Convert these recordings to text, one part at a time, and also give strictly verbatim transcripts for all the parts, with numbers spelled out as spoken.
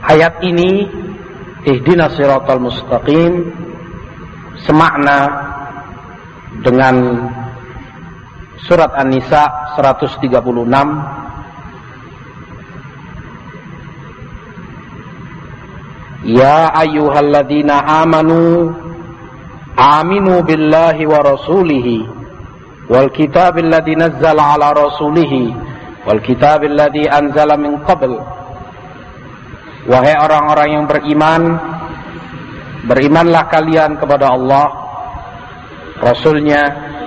Ayat ini ihdinas siratal mustaqim semakna dengan surat An-Nisa seratus tiga puluh enam Ya ayyuhalladzina amanu aminu billahi wa rasulihi wal kitabil ladzi nazzala ala rasulihi wal kitabil ladzi anzala min qabl. Wahai orang-orang yang beriman, berimanlah kalian kepada Allah, Rasulnya,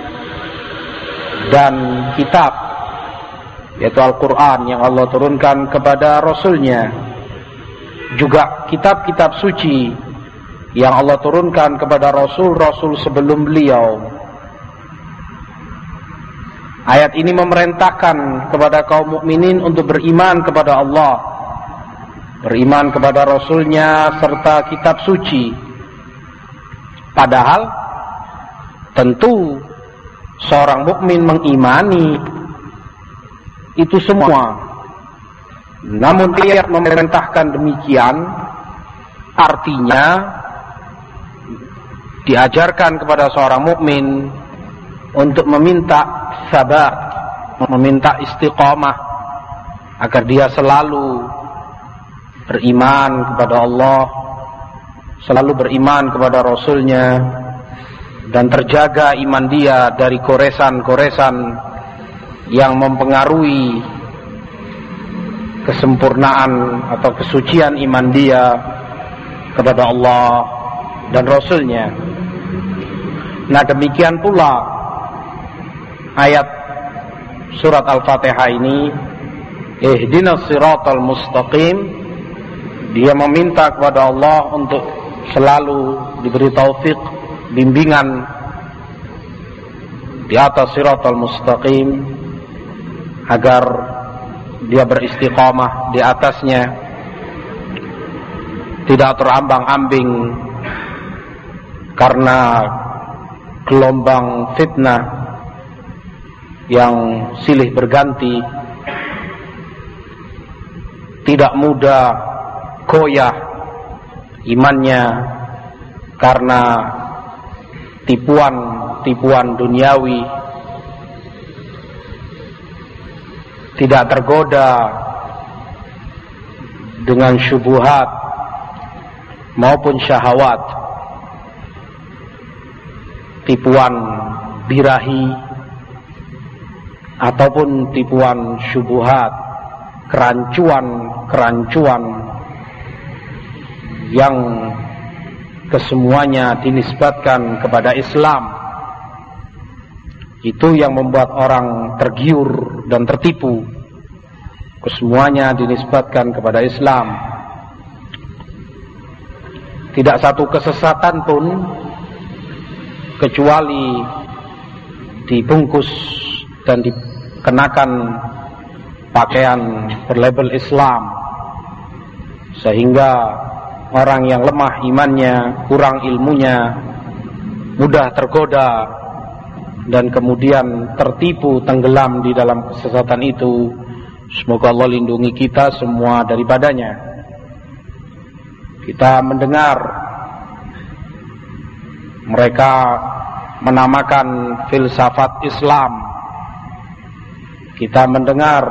dan kitab, yaitu Al-Quran yang Allah turunkan kepada Rasulnya, juga kitab-kitab suci yang Allah turunkan kepada Rasul-Rasul sebelum beliau. Ayat ini memerintahkan kepada kaum mukminin untuk beriman kepada Allah, beriman kepada Rasulnya serta kitab suci. Padahal tentu seorang mukmin mengimani itu semua. Namun ayat memerintahkan demikian artinya diajarkan kepada seorang mukmin untuk meminta sabar, meminta istiqamah agar dia selalu beriman kepada Allah, selalu beriman kepada Rasulnya, dan terjaga iman dia dari goresan-goresan yang mempengaruhi kesempurnaan atau kesucian iman dia kepada Allah dan Rasulnya. Nah, demikian pula ayat surat Al-Fatihah ini, ihdinas siratal mustaqim, dia meminta kepada Allah untuk selalu diberi taufik, bimbingan di atas siratal mustaqim, agar dia beristiqamah di atasnya, tidak terambang-ambing karena gelombang fitnah yang silih berganti, tidak mudah goyah imannya karena tipuan-tipuan duniawi, tidak tergoda dengan syubhat maupun syahwat, tipuan birahi ataupun tipuan syubhat, kerancuan-kerancuan yang kesemuanya dinisbatkan kepada Islam. Itu yang membuat orang tergiur dan tertipu. Kesemuanya dinisbatkan kepada Islam. Tidak satu kesesatan pun kecuali dibungkus dan dikenakan pakaian berlabel Islam, sehingga orang yang lemah imannya, kurang ilmunya, mudah tergoda dan kemudian tertipu, tenggelam di dalam kesesatan itu. Semoga Allah lindungi kita semua daripadanya. Kita mendengar mereka menamakan filsafat Islam. Kita mendengar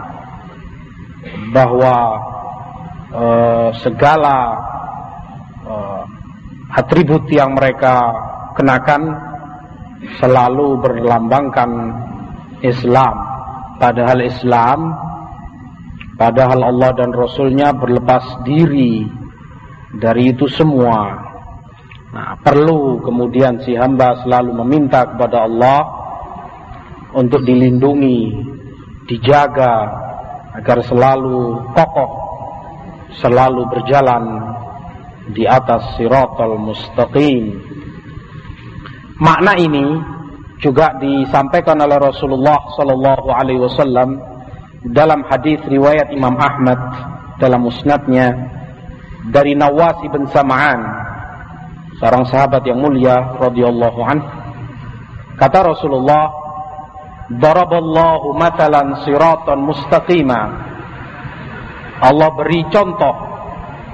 bahwa uh, segala uh, atribut yang mereka kenakan selalu berlambangkan Islam. Padahal Islam, padahal Allah dan Rasulnya berlepas diri dari itu semua. Nah, perlu kemudian si hamba selalu meminta kepada Allah untuk dilindungi, dijaga, agar selalu kokoh, selalu berjalan di atas siratal mustaqim. Makna ini juga disampaikan oleh Rasulullah sallallahu alaihi wasallam dalam hadis riwayat Imam Ahmad dalam musnadnya dari Nawas ibn Sam'an, seorang sahabat yang mulia radhiyallahu anhu. Kata Rasulullah, daraballahu matalan siratan mustaqima. Allah beri contoh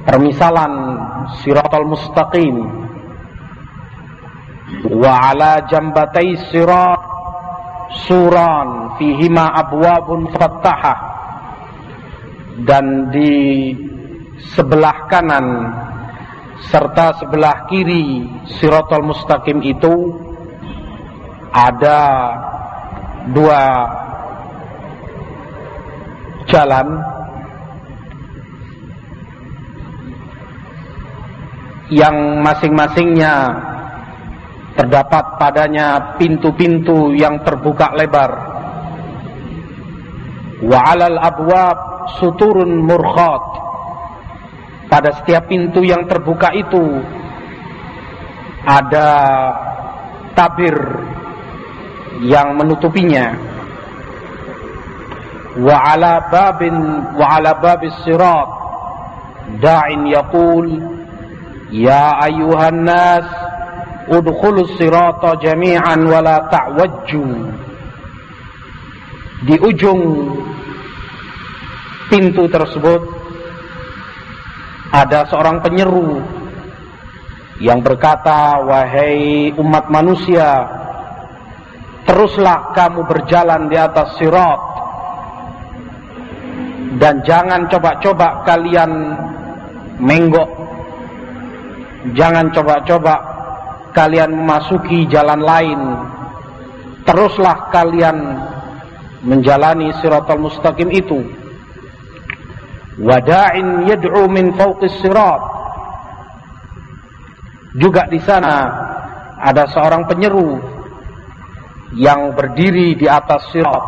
permisalan siratal mustaqim. Wa ala jambatai sirat suran fihima abwabun fattahah, dan di sebelah kanan serta sebelah kiri siratal mustaqim itu ada dua jalan yang masing-masingnya terdapat padanya pintu-pintu yang terbuka lebar. Wa 'alal abwab suturun murkhat, pada setiap pintu yang terbuka itu ada tabir yang menutupinya. Wa 'ala babin wa 'ala babis sirat da'in yaqul ya ayyuhan nas udkhulus sirata jami'an wa la ta'wajju. Di ujung pintu tersebut ada seorang penyeru yang berkata, wahai umat manusia, teruslah kamu berjalan di atas sirat, dan jangan coba-coba kalian menggok, jangan coba-coba kalian memasuki jalan lain, teruslah kalian menjalani siratal mustaqim itu. Wada'in yad'u min fawqis sirat, juga di sana ada seorang penyeru yang berdiri di atas sirat.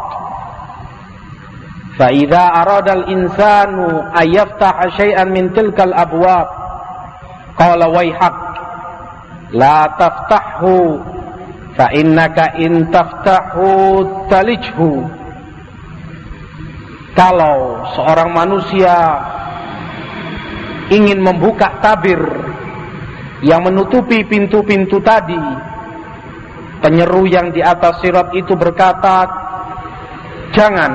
Fa idza arada al-insanu ayyaftaha syai'an min tilkal abwab qala wayhak la taftahu fa innaka in taftahu talijhu. Kalau seorang manusia ingin membuka tabir yang menutupi pintu-pintu tadi, penyeru yang di atas sirat itu berkata, jangan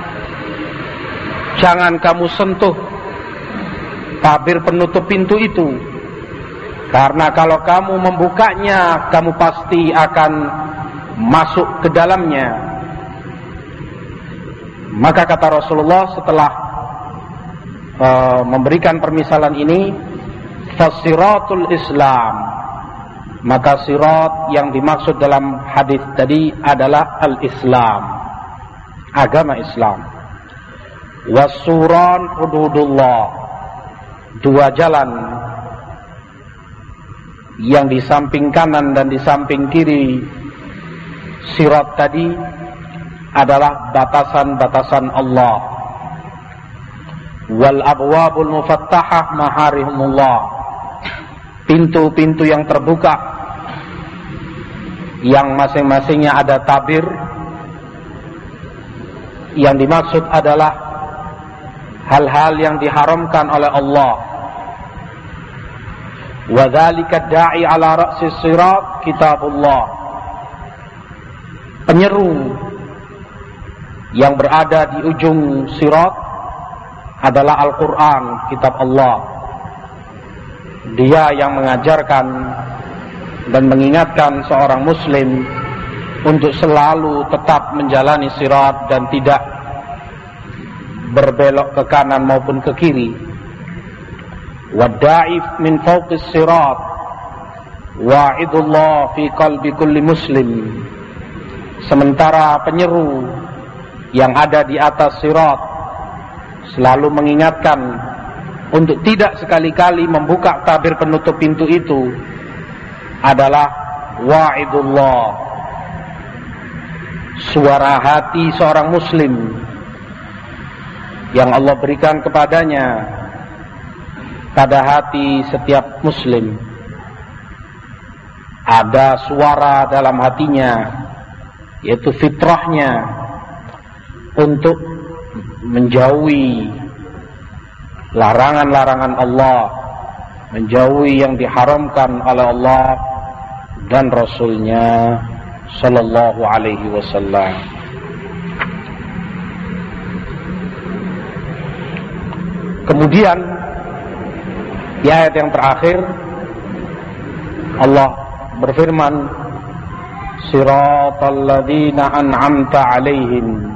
jangan kamu sentuh tabir penutup pintu itu, karena kalau kamu membukanya, kamu pasti akan masuk ke dalamnya. Maka kata Rasulullah setelah uh, memberikan permisalan ini, fasiratul Islam, maka sirat yang dimaksud dalam hadis tadi adalah al-Islam, agama Islam. Wasuran hududullah, dua jalan yang di samping kanan dan di samping kiri sirat tadi adalah batasan-batasan Allah. Wal abwabul mufattahah maharimullah, pintu-pintu yang terbuka yang masing-masingnya ada tabir, yang dimaksud adalah hal-hal yang diharamkan oleh Allah. Wa dzalika da'i ala ra'sis sirat kitabullah, penyeru yang berada di ujung sirat adalah Al-Quran, kitab Allah. Dia yang mengajarkan dan mengingatkan seorang muslim untuk selalu tetap menjalani sirat dan tidak berbelok ke kanan maupun ke kiri. Wadda'if min fawqis sirat wa'idullah fi qalbi kulli muslim, sementara penyeru yang ada di atas sirat selalu mengingatkan untuk tidak sekali-kali membuka tabir penutup pintu itu adalah wa'idullah, suara hati seorang muslim yang Allah berikan kepadanya pada hati setiap muslim. Ada suara dalam hatinya, yaitu fitrahnya, untuk menjauhi larangan-larangan Allah, menjauhi yang diharamkan oleh Allah dan Rasulnya Sallallahu Alaihi Wasallam. Kemudian Di ayat yang terakhir Allah berfirman, Siratal ladzina an'amta 'alaihim,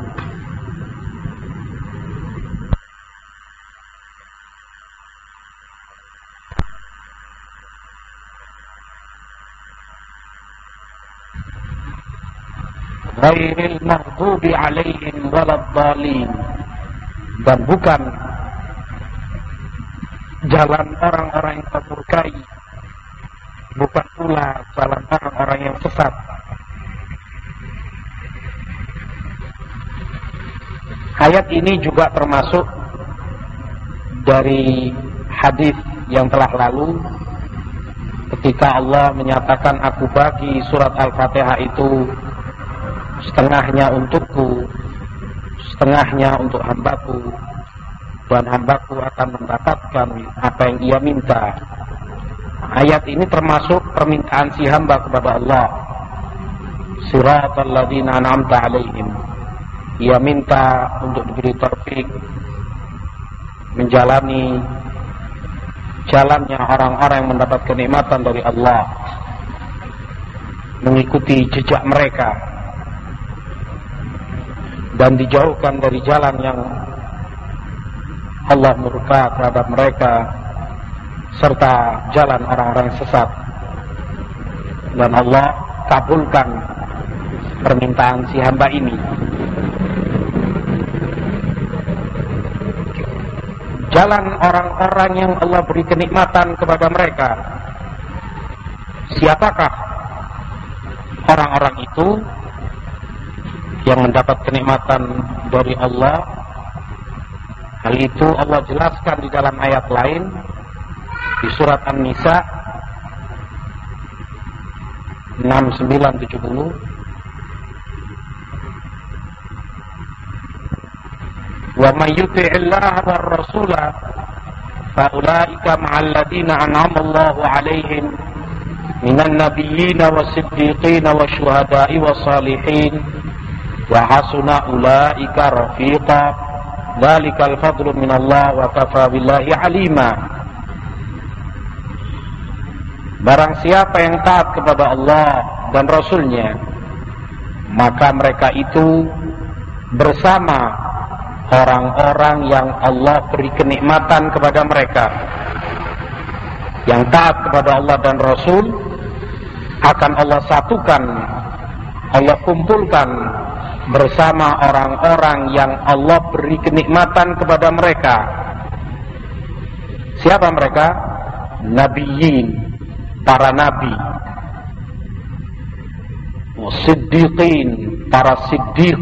ghairil maghdubi 'alaihim waladdallin, dan bukan jalan orang-orang yang termurkai, bukan pula jalan orang-orang yang sesat. Ayat ini juga termasuk dari hadis yang telah lalu ketika Allah menyatakan, aku bagi surat Al-Fatihah itu setengahnya untukku, setengahnya untuk hambaku, dan hambaku akan mendapatkan apa yang ia minta. Ayat ini termasuk permintaan si hamba kepada Allah. Siratal ladzina an'amta 'alaihim. Ia minta untuk diberi taufik menjalani jalannya orang-orang yang mendapat kenikmatan dari Allah, mengikuti jejak mereka dan dijauhkan dari jalan yang Allah murka terhadap mereka, serta jalan orang-orang sesat. Dan Allah kabulkan permintaan si hamba ini. Jalan orang-orang yang Allah beri kenikmatan kepada mereka. Siapakah orang-orang itu yang mendapat kenikmatan dari Allah? Hal itu Allah jelaskan di dalam ayat lain di surat An-Nisa enam sembilan tujuh puluh. Wa may yuti'illaha war rasula fa ulaika ma'al ladzina an'ama Allahu 'alaihim minan nabiyyin was-siddiqin wasyuhada'i was-salihin wa hasuna ulaika rafiqa. Dzalikal fadlu minallah wa kafa billahi 'alima. Barang siapa yang taat kepada Allah dan Rasulnya, maka mereka itu bersama orang-orang yang Allah beri kenikmatan kepada mereka. Yang taat kepada Allah dan Rasul akan Allah satukan, Allah kumpulkan bersama orang-orang yang Allah beri kenikmatan kepada mereka. Siapa mereka? Nabiyyin, para nabi. Siddiqin, para siddiq.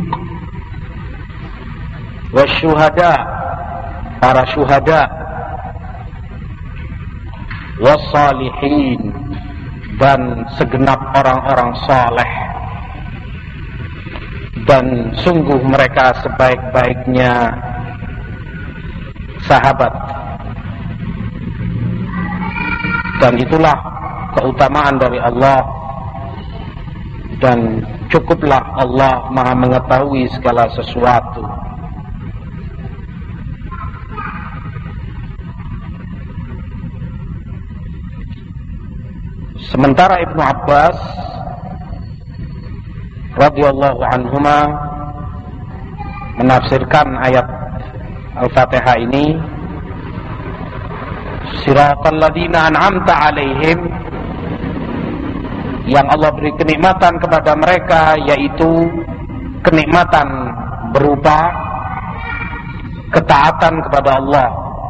Wasyuhada, para syuhada. Wassalihin, dan segenap orang-orang saleh. Dan sungguh mereka sebaik-baiknya sahabat. Dan itulah keutamaan dari Allah, dan cukuplah Allah Maha mengetahui segala sesuatu. Sementara Ibnu Abbas radhiyallahu anhuma menafsirkan ayat Al-Fatihah ini, Siratal ladzina an'amta 'alaihim, yang Allah beri kenikmatan kepada mereka, yaitu kenikmatan berupa ketaatan kepada Allah,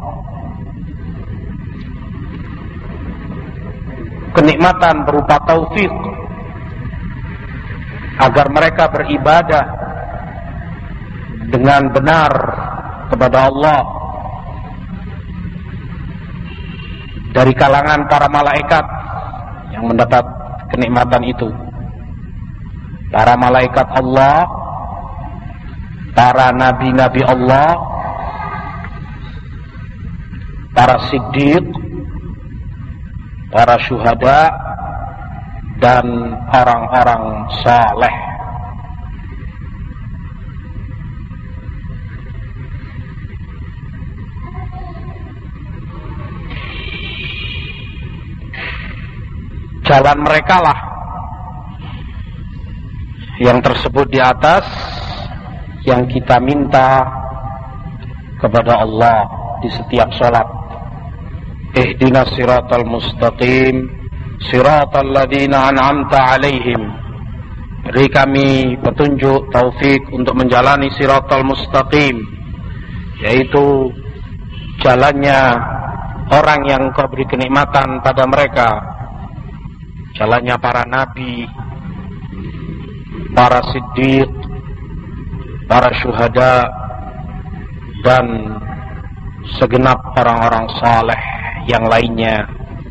kenikmatan berupa taufik agar mereka beribadah dengan benar kepada Allah dari kalangan para malaikat yang mendapat kenikmatan itu. Para malaikat Allah, para nabi-nabi Allah, para siddiq, para syuhada, dan orang-orang saleh. jalan mereka lah yang tersebut di atas yang kita minta kepada Allah di setiap sholat. Ihdinas siratal mustaqim siratal ladzina an'amta alaihim. Beri kami petunjuk taufik untuk menjalani siratal mustaqim, yaitu jalannya orang yang Engkau beri kenikmatan pada mereka, jalannya para nabi, para siddiq, para syuhada, dan segenap orang-orang saleh yang lainnya,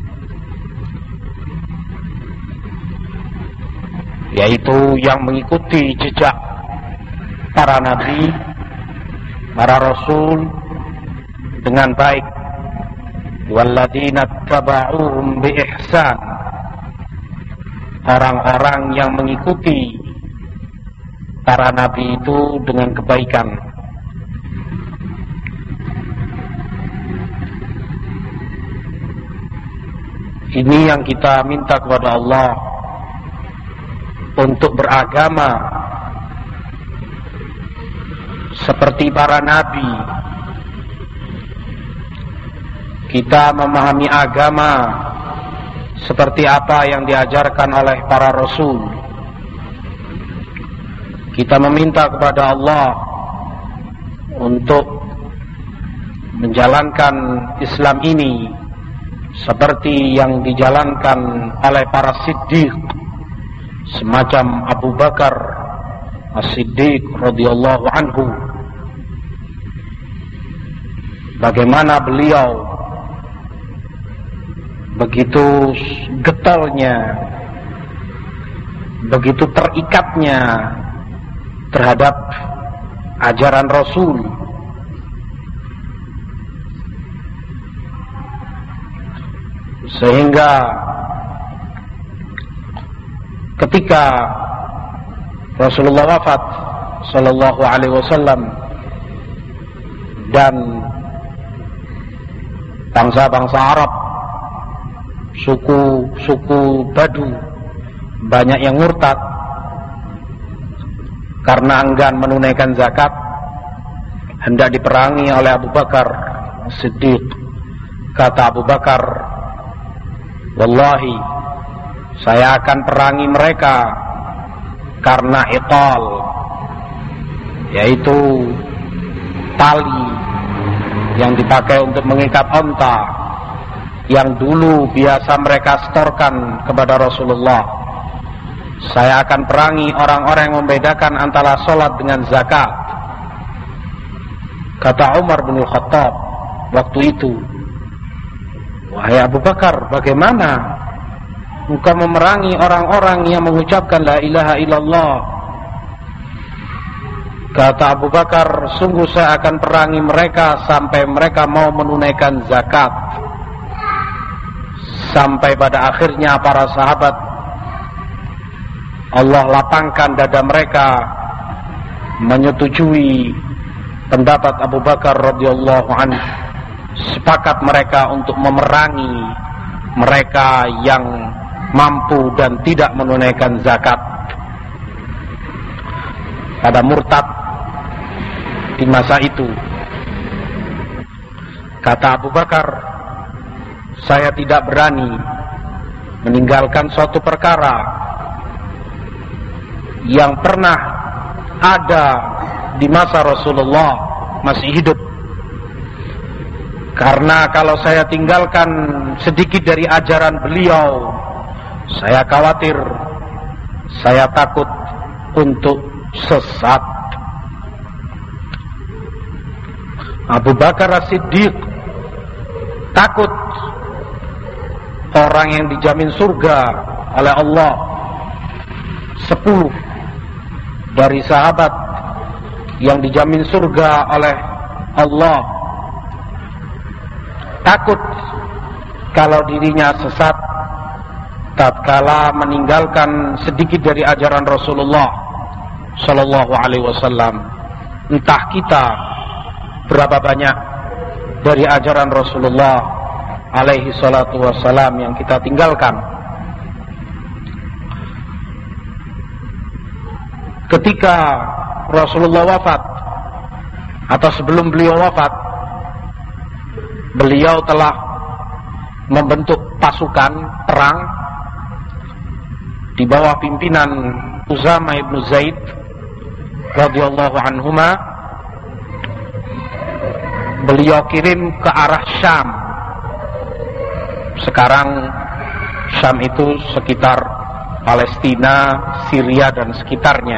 yaitu yang mengikuti jejak para nabi, para rasul dengan baik. Walladzina taba'uhum bi ihsan, orang-orang yang mengikuti para nabi itu dengan kebaikan. Ini yang kita minta kepada Allah untuk beragama seperti para nabi. Kita memahami agama seperti apa yang diajarkan oleh para rasul. Kita meminta kepada Allah untuk menjalankan Islam ini seperti yang dijalankan oleh para siddiq, semacam Abu Bakar As-Siddiq radhiyallahu anhu. Bagaimana beliau begitu getolnya, begitu terikatnya terhadap ajaran Rasul, sehingga ketika Rasulullah wafat sallallahu alaihi wasallam dan bangsa-bangsa Arab, suku-suku Badu banyak yang murtad karena enggan menunaikan zakat, hendak diperangi oleh Abu Bakar Siddiq. Kata Abu Bakar, wallahi, saya akan perangi mereka karena iqal, yaitu tali yang dipakai untuk mengikat onta, yang dulu biasa mereka setorkan kepada Rasulullah. Saya akan perangi orang-orang yang membedakan antara sholat dengan zakat. Kata Umar bin Khattab waktu itu, wahai Abu Bakar, bagaimana engkau memerangi orang-orang yang mengucapkan la ilaha illallah? Kata Abu Bakar, sungguh saya akan perangi mereka sampai mereka mau menunaikan zakat. Sampai pada akhirnya para sahabat Allah lapangkan dada mereka menyetujui pendapat Abu Bakar radhiyallahu anhu. Sepakat mereka untuk memerangi mereka yang mampu dan tidak menunaikan zakat pada murtad di masa itu. Kata Abu Bakar, saya tidak berani meninggalkan suatu perkara yang pernah ada di masa Rasulullah masih hidup, karena kalau saya tinggalkan sedikit dari ajaran beliau, saya khawatir, saya takut untuk sesat. Abu Bakar As-Siddiq takut orang yang dijamin surga oleh Allah. Sepuluh dari sahabat yang dijamin surga oleh Allah takut kalau dirinya sesat tatkala meninggalkan sedikit dari ajaran Rasulullah sallallahu alaihi wasallam. Entah kita berapa banyak dari ajaran Rasulullah alaihi salatu wasallam yang kita tinggalkan. ketika Rasulullah wafat atau sebelum beliau wafat, beliau telah membentuk pasukan perang di bawah pimpinan Usama ibn Zaid radhiyallahu anhuma. Beliau kirim ke arah Syam. Sekarang Syam itu sekitar Palestina, Syria dan sekitarnya.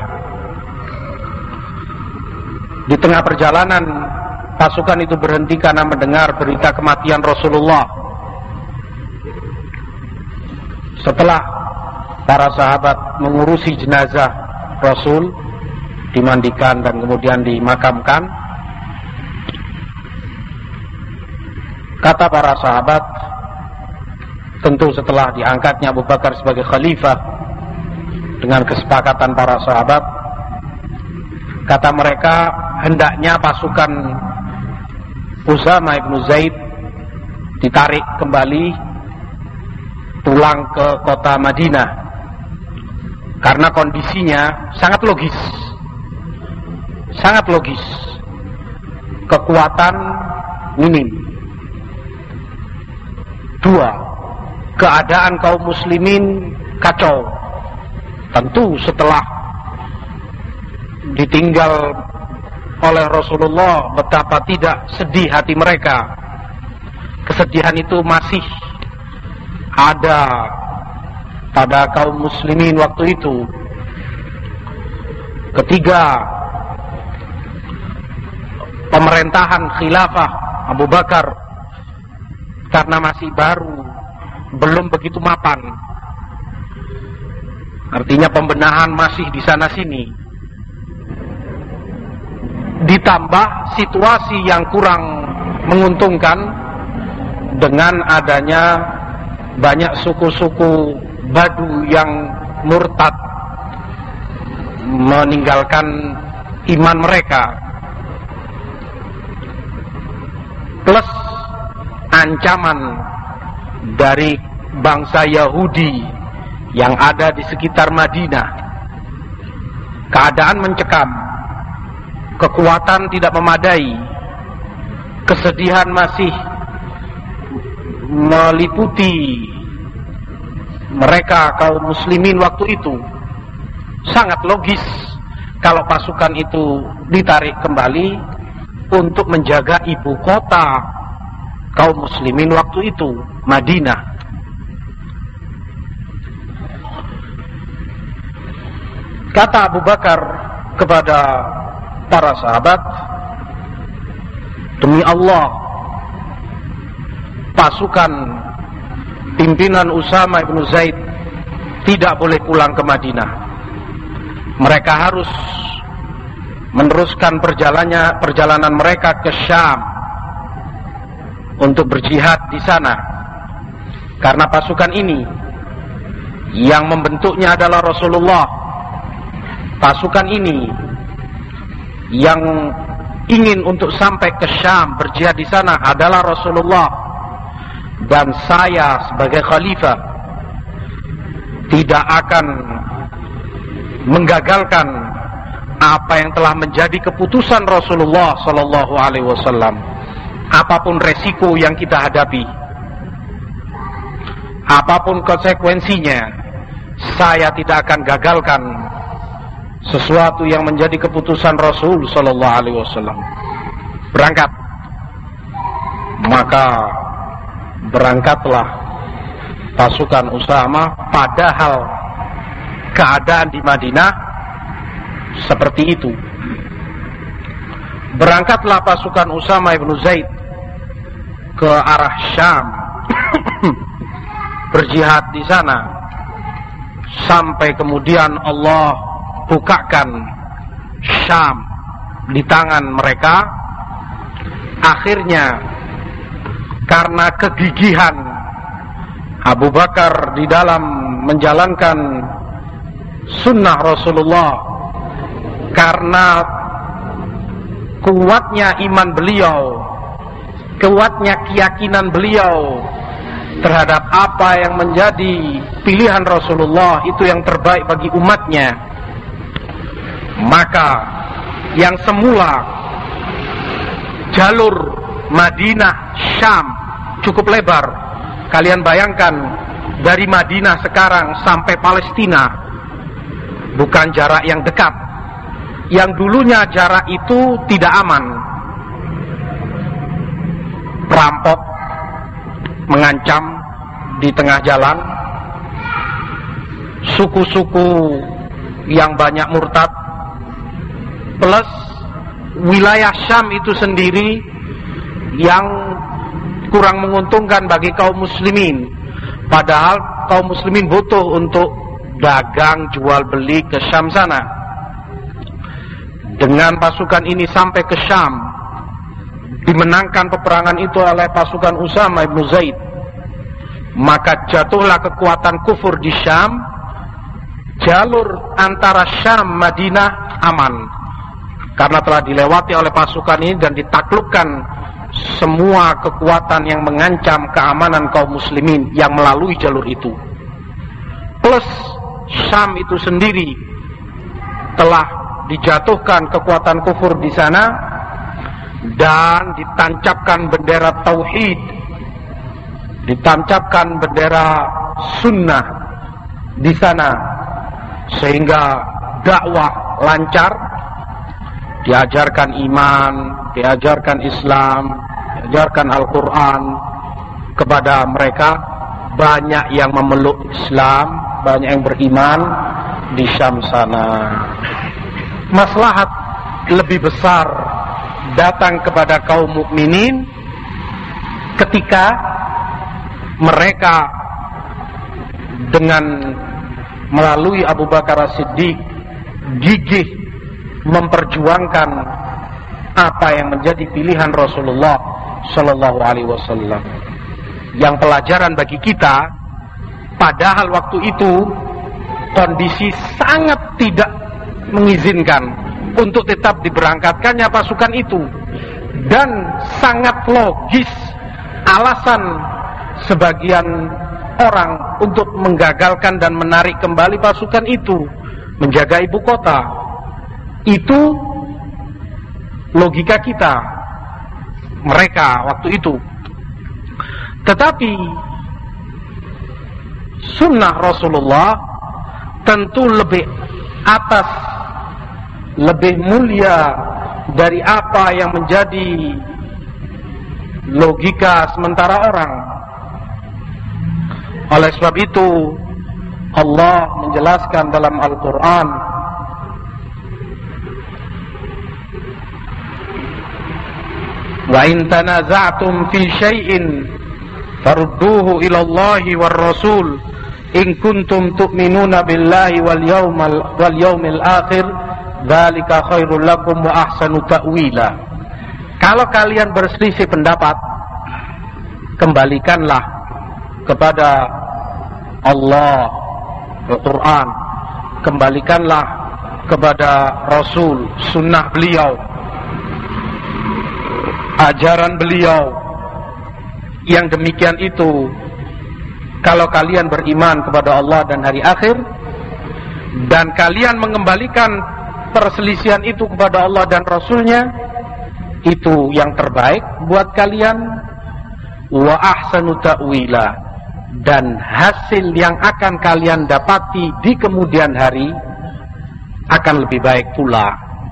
Di tengah perjalanan, pasukan itu berhenti karena mendengar berita kematian Rasulullah. Setelah para sahabat mengurusi jenazah Rasul, dimandikan dan kemudian dimakamkan, kata para sahabat, tentu setelah diangkatnya Abu Bakar sebagai khalifah dengan kesepakatan para sahabat, kata mereka, hendaknya pasukan Usama ibn Zaid ditarik kembali pulang ke kota Madinah karena kondisinya sangat logis. Sangat logis. Kekuatan minim. Dua, keadaan kaum muslimin kacau. Tentu setelah ditinggal oleh Rasulullah, betapa tidak sedih hati mereka. Kesedihan itu masih ada pada kaum muslimin waktu itu. Ketiga, pemerintahan khilafah Abu Bakar karena masih baru, belum begitu mapan. Artinya pembenahan masih di sana sini. Ditambah situasi yang kurang menguntungkan dengan adanya banyak suku-suku Badu yang murtad meninggalkan iman mereka, plus ancaman dari bangsa Yahudi yang ada di sekitar Madinah. Keadaan mencekam, kekuatan tidak memadai, kesedihan masih meliputi mereka kaum muslimin waktu itu. Sangat logis kalau pasukan itu ditarik kembali untuk menjaga ibu kota kaum muslimin waktu itu, Madinah. Kata Abu Bakar kepada para sahabat, demi Allah, pasukan pimpinan Usama ibn Zaid tidak boleh pulang ke Madinah. Mereka harus meneruskan perjalanannya, perjalanan mereka ke Syam untuk berjihad di sana. Karena pasukan ini yang membentuknya adalah Rasulullah. Pasukan ini yang ingin untuk sampai ke Syam berjihad di sana adalah Rasulullah. Dan saya sebagai khalifah tidak akan menggagalkan apa yang telah menjadi keputusan Rasulullah sallallahu alaihi wasallam. Apapun resiko yang kita hadapi, apapun konsekuensinya, saya tidak akan gagalkan sesuatu yang menjadi keputusan Rasul sallallahu alaihi wasallam. Berangkat. Maka berangkatlah pasukan Usama, padahal keadaan di Madinah seperti itu. Berangkatlah pasukan Usama ibn Zaid ke arah Syam, berjihad di sana, sampai kemudian Allah bukakan Syam di tangan mereka. Akhirnya karena kegigihan Abu Bakar di dalam menjalankan sunnah Rasulullah, karena kuatnya iman beliau, kuatnya keyakinan beliau terhadap apa yang menjadi pilihan Rasulullah, itu yang terbaik bagi umatnya, Maka yang semula jalur Madinah Syam cukup lebar, kalian bayangkan dari Madinah sekarang sampai Palestina bukan jarak yang dekat. Yang dulunya jarak itu tidak aman, perampok mengancam di tengah jalan, suku-suku yang banyak murtad, plus wilayah Syam itu sendiri yang kurang menguntungkan bagi kaum muslimin. Padahal kaum muslimin butuh untuk dagang jual beli ke Syam sana. Dengan pasukan ini sampai ke Syam, dimenangkan peperangan itu oleh pasukan Usama ibn Zaid, maka jatuhlah kekuatan kufur di Syam. Jalur antara Syam Madinah aman karena telah dilewati oleh pasukan ini dan ditaklukkan semua kekuatan yang mengancam keamanan kaum muslimin yang melalui jalur itu. Plus Syam itu sendiri telah dijatuhkan kekuatan kufur di sana dan ditancapkan bendera tauhid, ditancapkan bendera sunnah di sana, sehingga dakwah lancar, diajarkan iman, diajarkan Islam, diajarkan Al-Quran kepada mereka. Banyak yang memeluk Islam, banyak yang beriman di Syam sana. Maslahat lebih besar datang kepada kaum mukminin ketika mereka dengan melalui Abu Bakar As-Siddiq gigih memperjuangkan apa yang menjadi pilihan Rasulullah Shallallahu Alaihi Wasallam. Yang pelajaran bagi kita, padahal waktu itu kondisi sangat tidak mengizinkan untuk tetap diberangkatkannya pasukan itu, dan sangat logis alasan sebagian orang untuk menggagalkan dan menarik kembali pasukan itu menjaga ibu kota. Itu logika kita, mereka waktu itu. Tetapi sunnah Rasulullah tentu lebih atas, lebih mulia dari apa yang menjadi logika sementara orang. Oleh sebab itu Allah menjelaskan dalam Al-Quran, wa in tanaza'tum fi syai'in farudduhu ila Allahi war Rasul in kuntum tu'minuna billahi wal yawmal wal yawmil akhir dzalika khairul lakum wa ahsanu ta'wila. Kalau kalian berselisih pendapat, kembalikanlah kepada Allah, Al-Quran, kembalikanlah kepada Rasul, sunnah beliau, ajaran beliau. Yang demikian itu, kalau kalian beriman kepada Allah dan hari akhir, dan kalian mengembalikan perselisihan itu kepada Allah dan Rasulnya, itu yang terbaik buat kalian. Wa ahsanu ta'wila, dan hasil yang akan kalian dapati di kemudian hari akan lebih baik pula.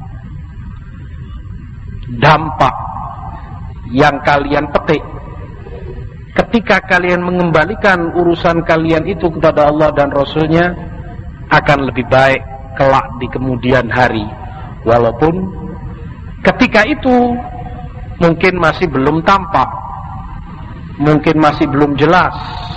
Dampak yang kalian petik ketika kalian mengembalikan urusan kalian itu kepada Allah dan Rasulnya akan lebih baik kelak di kemudian hari, walaupun ketika itu mungkin masih belum tampak, mungkin masih belum jelas.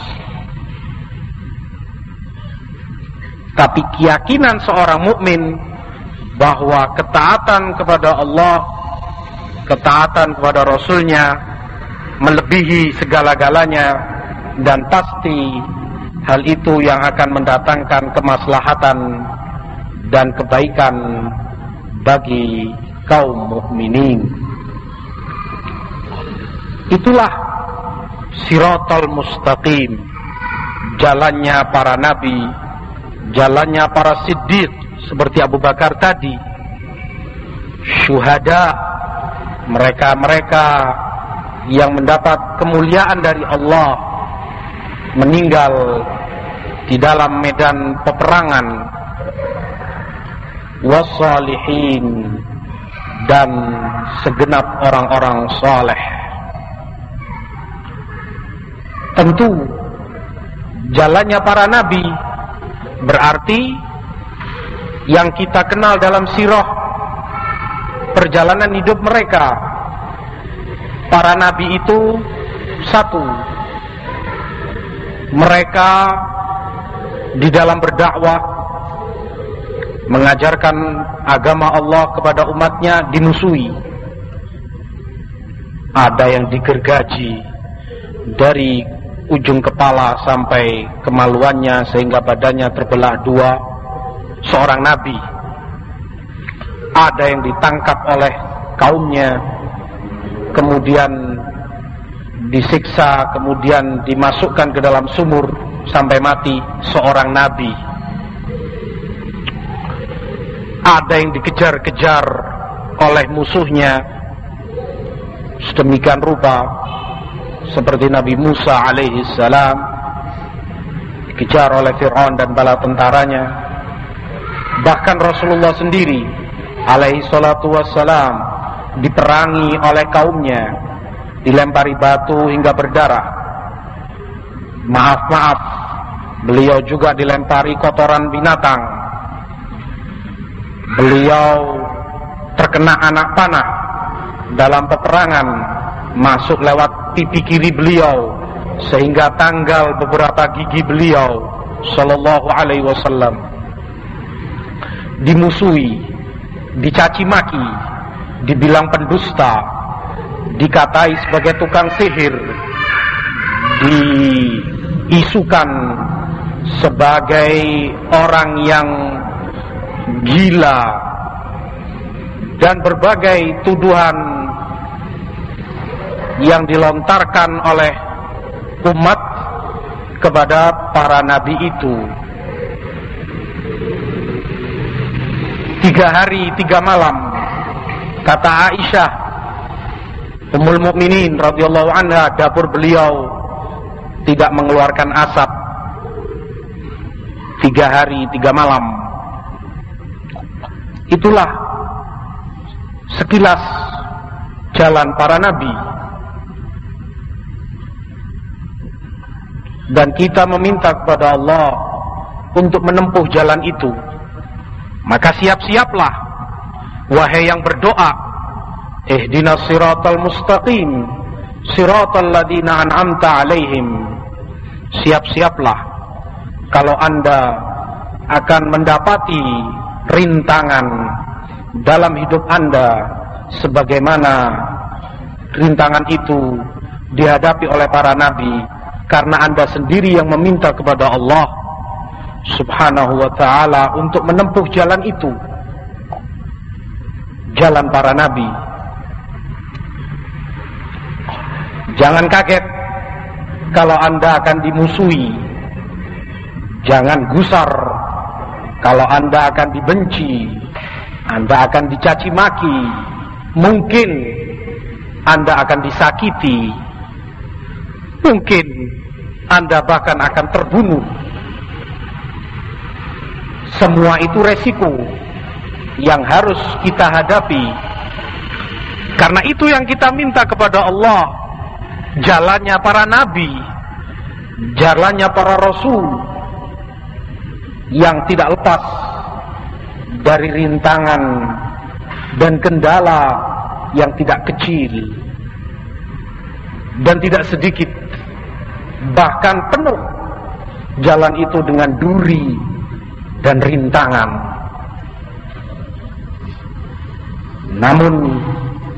Tapi keyakinan seorang mukmin bahwa ketaatan kepada Allah, ketaatan kepada Rasulnya melebihi segala-galanya, dan pasti hal itu yang akan mendatangkan kemaslahatan dan kebaikan bagi kaum mukminin. Itulah Siratal Mustaqim, jalannya para nabi, jalannya para siddiq seperti Abu Bakar tadi, syuhada, mereka-mereka yang mendapat kemuliaan dari Allah, meninggal di dalam medan peperangan, wassalihin, dan segenap orang-orang saleh. Tentu jalannya para nabi berarti yang kita kenal dalam sirah perjalanan hidup mereka. Para nabi itu satu, mereka di dalam berdakwah mengajarkan agama Allah kepada umatnya dimusuhi. Ada yang digergaji dari ujung kepala sampai kemaluannya sehingga badannya terbelah dua, seorang nabi. Ada yang ditangkap oleh kaumnya, kemudian disiksa, kemudian dimasukkan ke dalam sumur sampai mati, seorang nabi. Ada yang dikejar-kejar oleh musuhnya sedemikian rupa, seperti Nabi Musa alaihi salam dikejar oleh Fir'aun dan bala tentaranya. Bahkan Rasulullah sendiri alaihi salatu wassalam diperangi oleh kaumnya, dilempari batu hingga berdarah. Maaf-maaf, beliau juga dilempari kotoran binatang. Beliau terkena anak panah dalam peperangan, masuk lewat pipi kiri beliau sehingga tanggal beberapa gigi beliau sallallahu alaihi wasallam. Dimusuhi, dicaci maki, dibilang pendusta, dikatai sebagai tukang sihir, diisukan sebagai orang yang gila, dan berbagai tuduhan yang dilontarkan oleh umat kepada para nabi itu. Tiga hari, tiga malam, kata Aisyah Ummul Mukminin radhiyallahu anha, dapur beliau tidak mengeluarkan asap. Tiga hari, tiga malam. Itulah sekilas jalan para nabi. Dan kita meminta kepada Allah untuk menempuh jalan itu. Maka siap-siaplah, wahai yang berdoa, ihdinas siratal mustaqim, siratal ladzina an'amta alaihim. Siap-siaplah kalau Anda akan mendapati rintangan dalam hidup Anda, sebagaimana rintangan itu dihadapi oleh para nabi, karena Anda sendiri yang meminta kepada Allah subhanahu wa ta'ala untuk menempuh jalan itu, jalan para nabi. Jangan kaget kalau Anda akan dimusuhi, jangan gusar kalau Anda akan dibenci, Anda akan dicaci maki, mungkin Anda akan disakiti, mungkin Anda bahkan akan terbunuh. Semua itu resiko yang harus kita hadapi. Karena itu yang kita minta kepada Allah, jalannya para nabi, jalannya para rasul, yang tidak lepas dari rintangan dan kendala yang tidak kecil dan tidak sedikit, bahkan penuh jalan itu dengan duri dan rintangan. Namun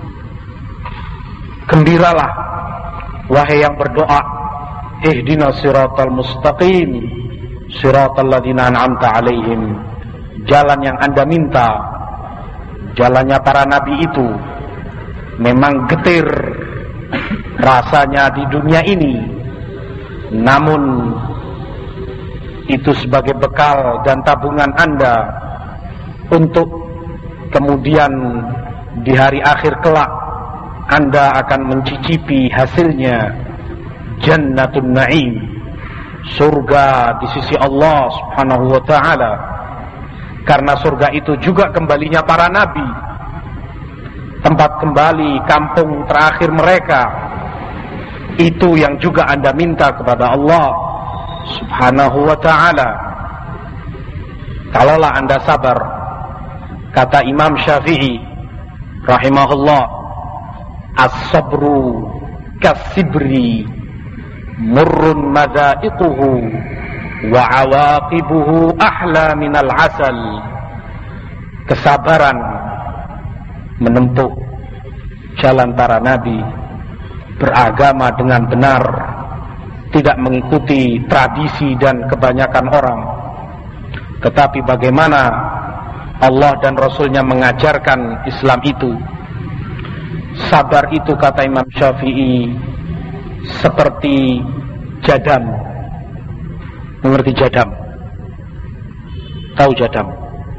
gembiralah wahai yang berdoa, ihdinas siratal mustaqim, siratal ladzina an'amta alaihim. Jalan yang Anda minta, jalannya para nabi itu memang getir rasanya di dunia ini, namun itu sebagai bekal dan tabungan Anda untuk kemudian di hari akhir kelak Anda akan mencicipi hasilnya Jannatun Na'im, surga di sisi Allah Subhanahu wa ta'ala. Karena surga itu juga kembalinya para nabi, tempat kembali kampung terakhir mereka. Itu yang juga Anda minta kepada Allah Subhanahu wa ta'ala. Kalaulah Anda sabar, kata Imam Syafi'i rahimahullah, as-sabru kasibri murrun madaiquhu wa awaqibuhu ahla minal asal. Kesabaran menempuh jalan para nabi, beragama dengan benar, tidak mengikuti tradisi dan kebanyakan orang, tetapi bagaimana Allah dan Rasulnya mengajarkan Islam itu. Sabar itu, kata Imam Syafi'i, seperti jadam. Mengerti jadam? Tahu jadam?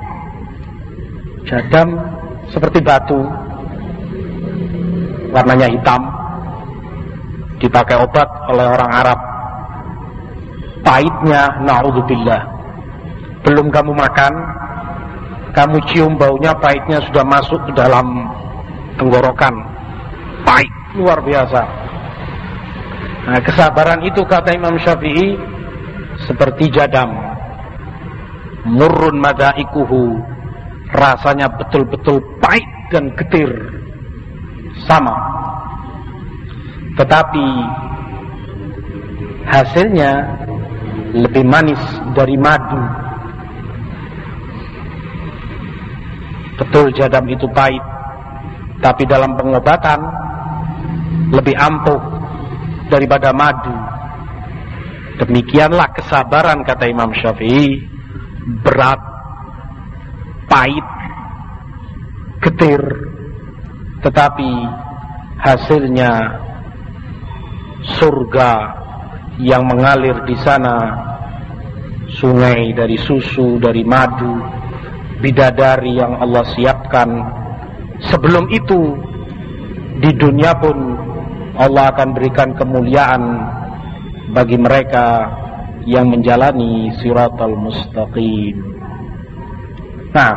Jadam seperti batu, warnanya hitam, dipakai obat oleh orang Arab. Pahitnya, na'udzubillah, belum kamu makan, kamu cium baunya, pahitnya sudah masuk ke dalam tenggorokan. Pahit luar biasa. Nah, kesabaran itu, kata Imam Syafi'i, seperti jadam, murrun madaikuhu, rasanya betul-betul pahit dan getir sama, tetapi hasilnya lebih manis dari madu. Betul jadam itu pahit, tapi dalam pengobatan lebih ampuh daripada madu. Demikianlah kesabaran, kata Imam Syafi'i, berat, pahit, getir, tetapi hasilnya surga yang mengalir di sana, sungai dari susu, dari madu, bidadari yang Allah siapkan. Sebelum itu di dunia pun Allah akan berikan kemuliaan bagi mereka yang menjalani siratal mustaqim. Nah,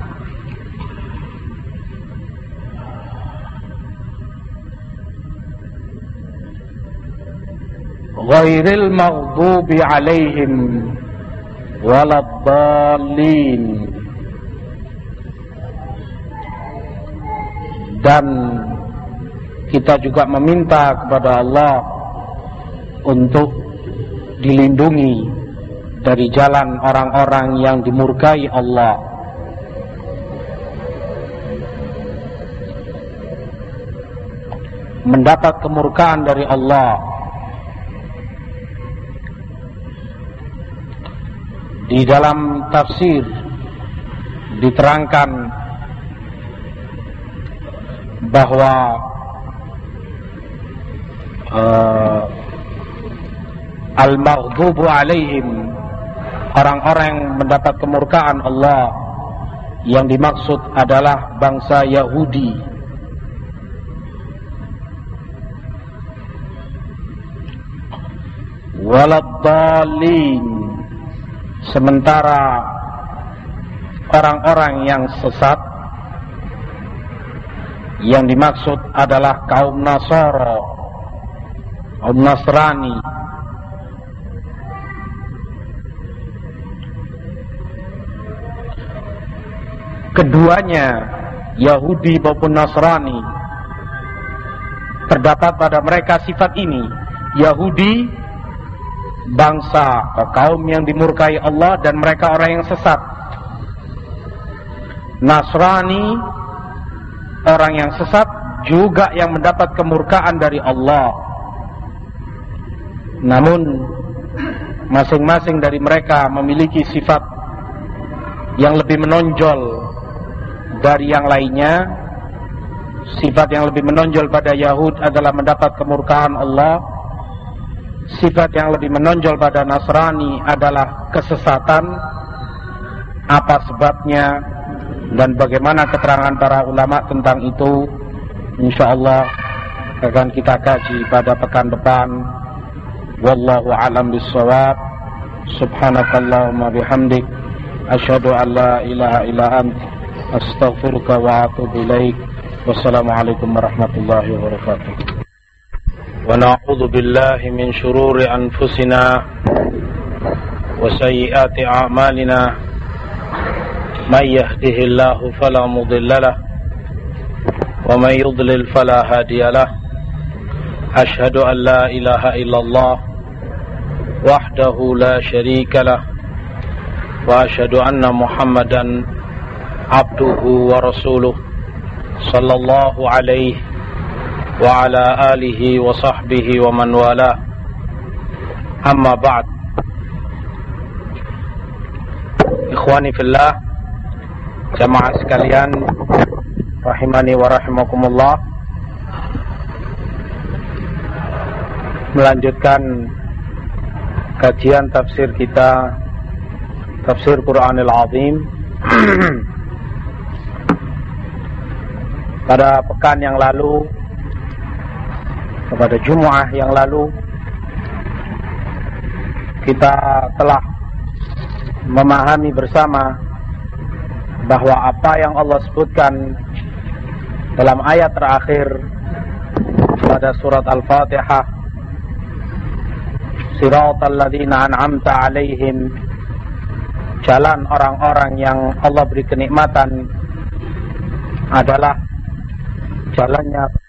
ghairil maghdubi alaihim waladdallin. Dan kita juga meminta kepada Allah untuk dilindungi dari jalan orang-orang yang dimurkai Allah. Mendapat kemurkaan dari Allah. Di dalam tafsir diterangkan bahwa uh, al-maghdubu alaihim, orang-orang yang mendapat kemurkaan Allah, yang dimaksud adalah bangsa Yahudi. Waladdallin, sementara orang-orang yang sesat, yang dimaksud adalah kaum Nasara, kaum Nasrani. Keduanya, Yahudi maupun Nasrani, terdapat pada mereka sifat ini. Yahudi, bangsa atau kaum yang dimurkai Allah dan mereka orang yang sesat. Nasrani, orang yang sesat juga yang mendapat kemurkaan dari Allah. Namun masing-masing dari mereka memiliki sifat yang lebih menonjol dari yang lainnya. Sifat yang lebih menonjol pada Yahud adalah mendapat kemurkaan Allah. Sifat yang lebih menonjol pada Nasrani adalah kesesatan. Apa sebabnya? dan bagaimana keterangan para ulama tentang itu insyaallah akan kita kaji pada pekan depan. Wallahu a'lam bissawab. Subhanakallahumma bihamdik asyhadu an la ilaha illa anta astaghfiruka wa atubu ilaik. Wassalamualaikum warahmatullahi wabarakatuh. Wa na'udzu billahi min shururi anfusina wa sayyiati a'malina. May yahdihillahu fala mudilla lahu wa may yudlil fala hadiya lahu. Asyhadu an la ilaha illallah wahdahu la syarika lah wa asyhadu anna Muhammadan abduhu wa rasuluh sallallahu alaihi wa ala alihi wa sahbihi wa man wala. Amma ba'd. Ikhwani fillah, jamaah sekalian rahimani wa rahimakumullah, melanjutkan kajian tafsir kita, tafsir Quranil Azim. Pada pekan yang lalu, pada Jumat yang lalu, kita telah memahami bersama bahwa apa yang Allah sebutkan dalam ayat terakhir pada surat Al-Fatihah, Siratal ladzina an'amta alaihim, jalan orang-orang yang Allah beri kenikmatan, adalah jalannya